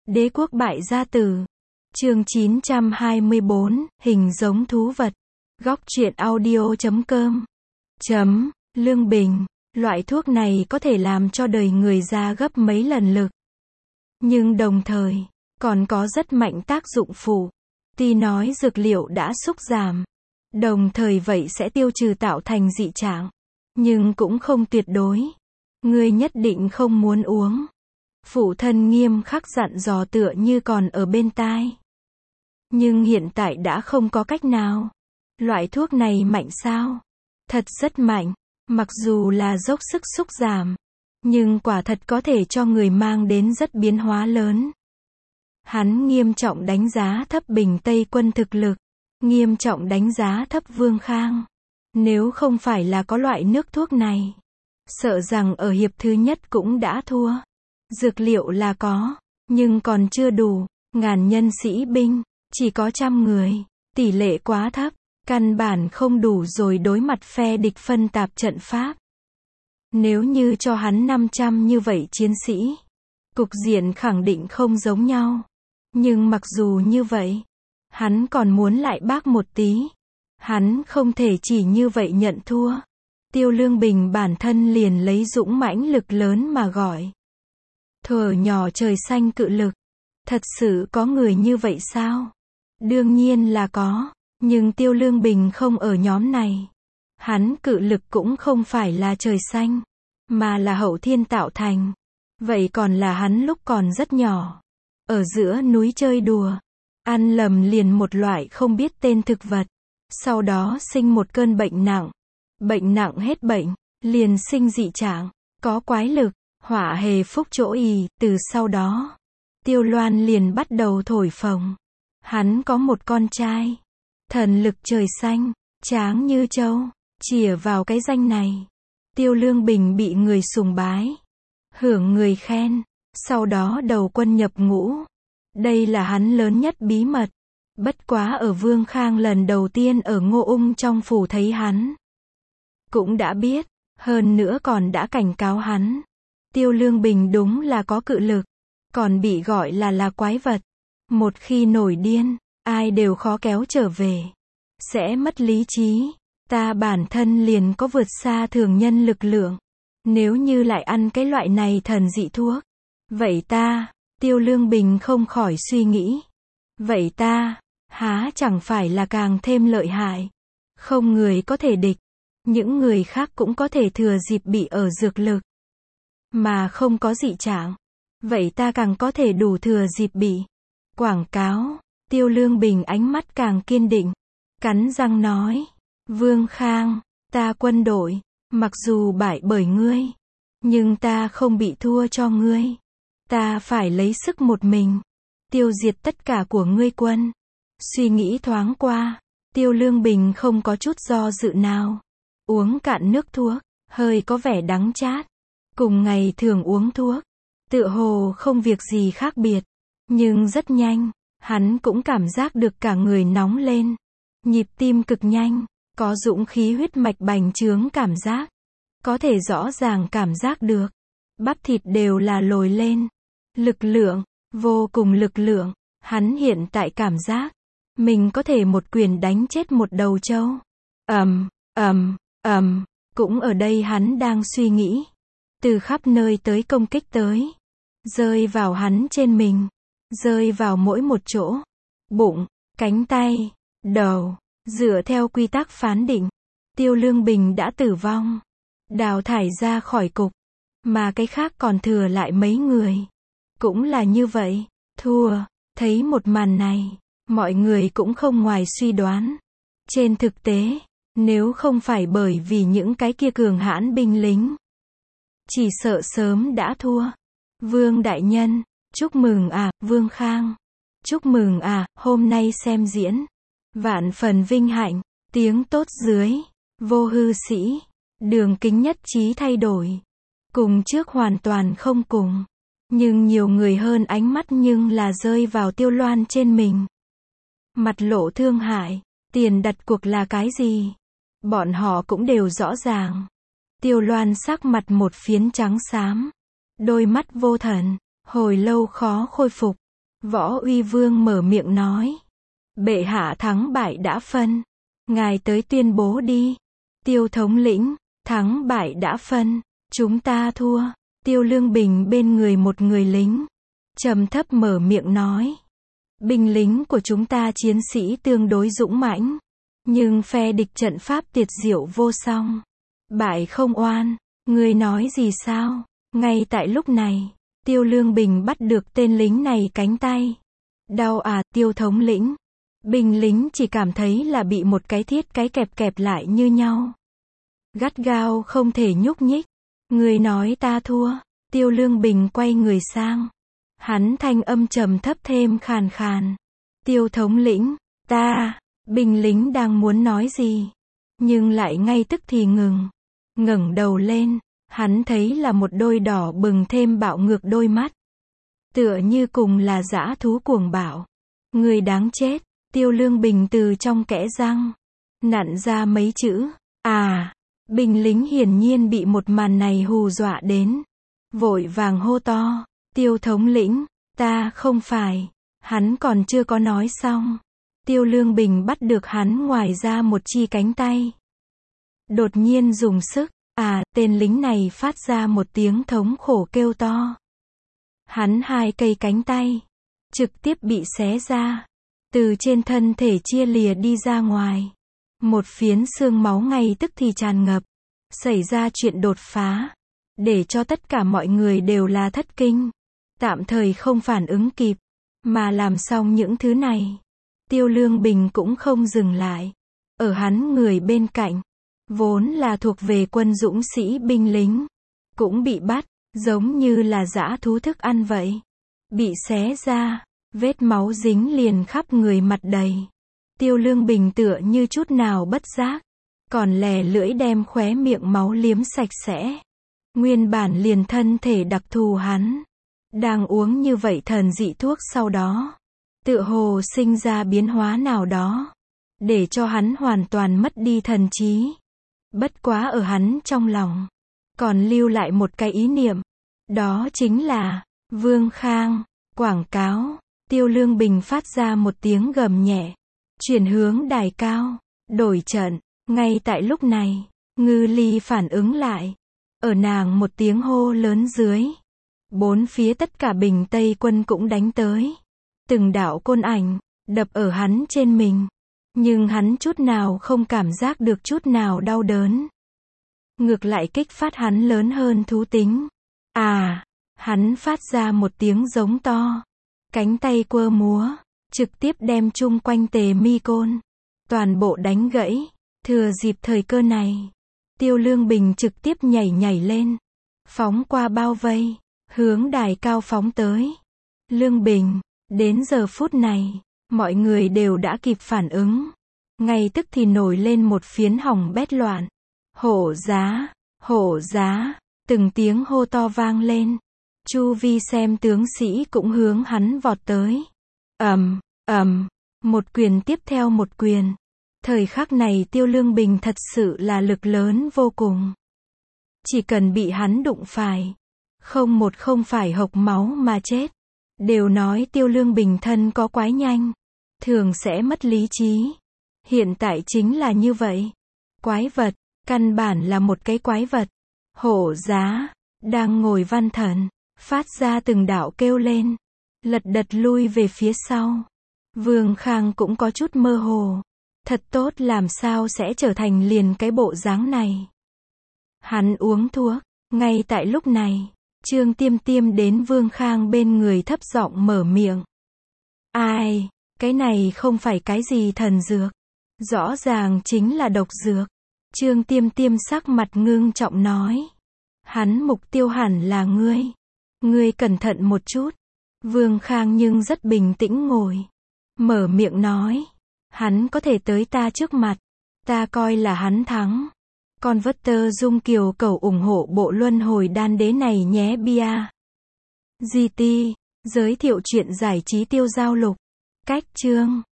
Đế quốc bại gia tử. Chương 924, hình giống thú vật. Góc truyện audio.com. Lương bình. Loại thuốc này có thể làm cho đời người già gấp mấy lần lực. Nhưng đồng thời, còn có rất mạnh tác dụng phụ. Tuy nói dược liệu đã xúc giảm, đồng thời vậy sẽ tiêu trừ tạo thành dị trạng. Nhưng cũng không tuyệt đối. Ngươi nhất định không muốn uống. Phụ thân nghiêm khắc dặn dò tựa như còn ở bên tai. Nhưng hiện tại đã không có cách nào. Loại thuốc này mạnh sao? Thật rất mạnh. Mặc dù là dốc sức xúc giảm, nhưng quả thật có thể cho người mang đến rất biến hóa lớn. Hắn nghiêm trọng đánh giá thấp Bình Tây quân thực lực, nghiêm trọng đánh giá thấp Vương Khang. Nếu không phải là có loại nước thuốc này, sợ rằng ở hiệp thứ nhất cũng đã thua. Dược liệu là có, nhưng còn chưa đủ. Ngàn nhân sĩ binh, chỉ có 100 người, tỷ lệ quá thấp, căn bản không đủ rồi đối mặt phe địch phân tạp trận pháp. Nếu như cho hắn 500 như vậy chiến sĩ, cục diện khẳng định không giống nhau. Nhưng mặc dù như vậy, hắn còn muốn lại bác một tí. Hắn không thể chỉ như vậy nhận thua. Tiêu Lương Bình bản thân liền lấy dũng mãnh lực lớn mà gọi. Thuở nhỏ trời xanh cự lực. Thật sự có người như vậy sao? Đương nhiên là có. Nhưng Tiêu Lương Bình không ở nhóm này. Hắn cự lực cũng không phải là trời xanh, mà là hậu thiên tạo thành. Vậy còn là hắn lúc còn rất nhỏ, ở giữa núi chơi đùa, ăn lầm liền một loại không biết tên thực vật. Sau đó sinh một cơn bệnh nặng hết bệnh, liền sinh dị trạng, có quái lực, họa hề phúc chỗ ì. Từ sau đó, Tiêu Loan liền bắt đầu thổi phồng. Hắn có một con trai, thần lực trời xanh, tráng như trâu. Chìa vào cái danh này, Tiêu Lương Bình bị người sùng bái, hưởng người khen, sau đó đầu quân nhập ngũ. Đây là hắn lớn nhất bí mật. Bất quá ở Vương Khang lần đầu tiên ở Ngô Ung trong phủ thấy hắn, cũng đã biết, hơn nữa còn đã cảnh cáo hắn. Tiêu Lương Bình đúng là có cự lực, còn bị gọi là quái vật. Một khi nổi điên, ai đều khó kéo trở về, sẽ mất lý trí. Ta bản thân liền có vượt xa thường nhân lực lượng. Nếu như lại ăn cái loại này thần dị thuốc, vậy ta, Tiêu Lương Bình không khỏi suy nghĩ. Vậy ta, há chẳng phải là càng thêm lợi hại. Không người có thể địch. Những người khác cũng có thể thừa dịp bị ở dược lực, mà không có dị trạng. Vậy ta càng có thể đủ thừa dịp bị quảng cáo. Tiêu Lương Bình ánh mắt càng kiên định, cắn răng nói. Vương Khang, ta quân đội, mặc dù bại bởi ngươi, nhưng ta không bị thua cho ngươi. Ta phải lấy sức một mình, tiêu diệt tất cả của ngươi quân. Suy nghĩ thoáng qua, Tiêu Lương Bình không có chút do dự nào. Uống cạn nước thuốc, hơi có vẻ đắng chát. Cùng ngày thường uống thuốc, tựa hồ không việc gì khác biệt. Nhưng rất nhanh, hắn cũng cảm giác được cả người nóng lên. Nhịp tim cực nhanh. Có dũng khí huyết mạch bành trướng cảm giác. Có thể rõ ràng cảm giác được. Bắp thịt đều là lồi lên. Lực lượng, vô cùng lực lượng. Hắn hiện tại cảm giác, mình có thể một quyền đánh chết một đầu trâu. Cũng ở đây hắn đang suy nghĩ. Từ khắp nơi tới công kích tới. Rơi vào hắn trên mình. Rơi vào mỗi một chỗ. Bụng, cánh tay, đầu. Dựa theo quy tắc phán định, Tiêu Lương Bình đã tử vong, đào thải ra khỏi cục, mà cái khác còn thừa lại mấy người. Cũng là như vậy, thua. Thấy một màn này, mọi người cũng không ngoài suy đoán. Trên thực tế, nếu không phải bởi vì những cái kia cường hãn binh lính, chỉ sợ sớm đã thua. Vương đại nhân, chúc mừng à, Vương Khang. Chúc mừng à, hôm nay xem diễn. Vạn phần vinh hạnh, tiếng tốt dưới, vô hư sĩ, đường kính nhất trí thay đổi. Cùng trước hoàn toàn không cùng. Nhưng nhiều người hơn ánh mắt nhưng là rơi vào Tiêu Loan trên mình. Mặt lộ thương hại, tiền đặt cuộc là cái gì? Bọn họ cũng đều rõ ràng. Tiêu Loan sắc mặt một phiến trắng xám. Đôi mắt vô thần, hồi lâu khó khôi phục. Võ Uy Vương mở miệng nói. Bệ hạ thắng bại đã phân. Ngài tới tuyên bố đi. Tiêu thống lĩnh, thắng bại đã phân. Chúng ta thua. Tiêu Lương Bình bên người một người lính. Trầm thấp mở miệng nói. Binh lính của chúng ta chiến sĩ tương đối dũng mãnh. Nhưng phe địch trận pháp tuyệt diệu vô song. Bại không oan. Ngươi nói gì sao? Ngay tại lúc này, Tiêu Lương Bình bắt được tên lính này cánh tay. Đau à, Tiêu thống lĩnh. Binh lính chỉ cảm thấy là bị một cái thiết cái kẹp lại như nhau. Gắt gao không thể nhúc nhích. Người nói ta thua. Tiêu Lương Bình quay người sang. Hắn thanh âm trầm thấp thêm khàn khàn. Tiêu thống lĩnh, ta. Binh lính đang muốn nói gì, nhưng lại ngay tức thì ngừng. Ngẩng đầu lên, hắn thấy là một đôi đỏ bừng thêm bạo ngược đôi mắt. Tựa như cùng là dã thú cuồng bạo. Người đáng chết. Tiêu Lương Bình từ trong kẽ răng nặn ra mấy chữ. À. Binh lính hiển nhiên bị một màn này hù dọa đến. Vội vàng hô to. Tiêu thống lĩnh, ta không phải. Hắn còn chưa có nói xong. Tiêu Lương Bình bắt được hắn ngoài ra một chi cánh tay. Đột nhiên dùng sức. À, tên lính này phát ra một tiếng thống khổ kêu to. Hắn hai cây cánh tay trực tiếp bị xé ra. Từ trên thân thể chia lìa đi ra ngoài. Một phiến xương máu ngay tức thì tràn ngập. Xảy ra chuyện đột phá. Để cho tất cả mọi người đều là thất kinh. Tạm thời không phản ứng kịp. Mà làm xong những thứ này. Tiêu Lương Bình cũng không dừng lại. Ở hắn người bên cạnh. Vốn là thuộc về quân dũng sĩ binh lính. Cũng bị bắt. Giống như là dã thú thức ăn vậy. Bị xé ra. Vết máu dính liền khắp người mặt đầy. Tiêu Lương Bình tựa như chút nào bất giác. Còn lè lưỡi đem khóe miệng máu liếm sạch sẽ. Nguyên bản liền thân thể đặc thù hắn. Đang uống như vậy thần dị thuốc sau đó. Tựa hồ sinh ra biến hóa nào đó. Để cho hắn hoàn toàn mất đi thần trí. Bất quá ở hắn trong lòng. Còn lưu lại một cái ý niệm. Đó chính là Vương Khang. Quảng cáo. Tiêu Lương Bình phát ra một tiếng gầm nhẹ. Chuyển hướng đài cao. Đổi trận. Ngay tại lúc này, Ngư Ly phản ứng lại. Ở nàng một tiếng hô lớn dưới. Bốn phía tất cả Bình Tây quân cũng đánh tới. Từng đạo côn ảnh, đập ở hắn trên mình. Nhưng hắn chút nào không cảm giác được chút nào đau đớn. Ngược lại kích phát hắn lớn hơn thú tính. À, hắn phát ra một tiếng giống to. Cánh tay quơ múa, trực tiếp đem chung quanh Tề Mi côn. Toàn bộ đánh gãy. Thừa dịp thời cơ này, Tiêu Lương Bình trực tiếp nhảy lên. Phóng qua bao vây, hướng đài cao phóng tới. Lương Bình, đến giờ phút này, mọi người đều đã kịp phản ứng. Ngay tức thì nổi lên một phiến hỏng bét loạn. Hổ giá, từng tiếng hô to vang lên. Chu vi xem tướng sĩ cũng hướng hắn vọt tới. Một quyền tiếp theo một quyền. Thời khắc này Tiêu Lương Bình thật sự là lực lớn vô cùng. Chỉ cần bị hắn đụng phải. Không phải hộc máu mà chết. Đều nói Tiêu Lương Bình thân có quái nhanh. Thường sẽ mất lý trí. Hiện tại chính là như vậy. Quái vật, căn bản là một cái quái vật. Hổ giá, đang ngồi văn thần, phát ra từng đạo kêu lên. Lật đật lui về phía sau. Vương Khang cũng có chút mơ hồ. Thật tốt làm sao sẽ trở thành liền cái bộ dáng này. Hắn uống thuốc. Ngay tại lúc này, Trương Tiêm Tiêm đến Vương Khang bên người thấp giọng mở miệng. Ai, cái này không phải cái gì thần dược. Rõ ràng chính là độc dược. Trương Tiêm Tiêm sắc mặt ngưng trọng nói. Hắn mục tiêu hẳn là ngươi. Ngươi cẩn thận một chút. Vương Khang nhưng rất bình tĩnh ngồi. Mở miệng nói. Hắn có thể tới ta trước mặt. Ta coi là hắn thắng. Con vất tơ dung kiều cầu ủng hộ bộ luân hồi đan đế này nhé bia. GT. Giới thiệu truyện giải trí tiêu giao lục. Cách chương.